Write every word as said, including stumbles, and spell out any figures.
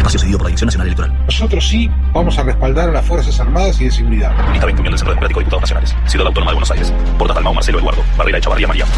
espacio cedido por la Dirección Nacional Electoral. Nosotros sí vamos a respaldar a las Fuerzas Armadas y de Seguridad. Lista veinte, Unión del Centro Democrático de Diputados Nacionales. Ciudad Autónoma de Buenos Aires. Portas Dalmau, Marcelo, Eduardo. Barrera de Chavarría, María.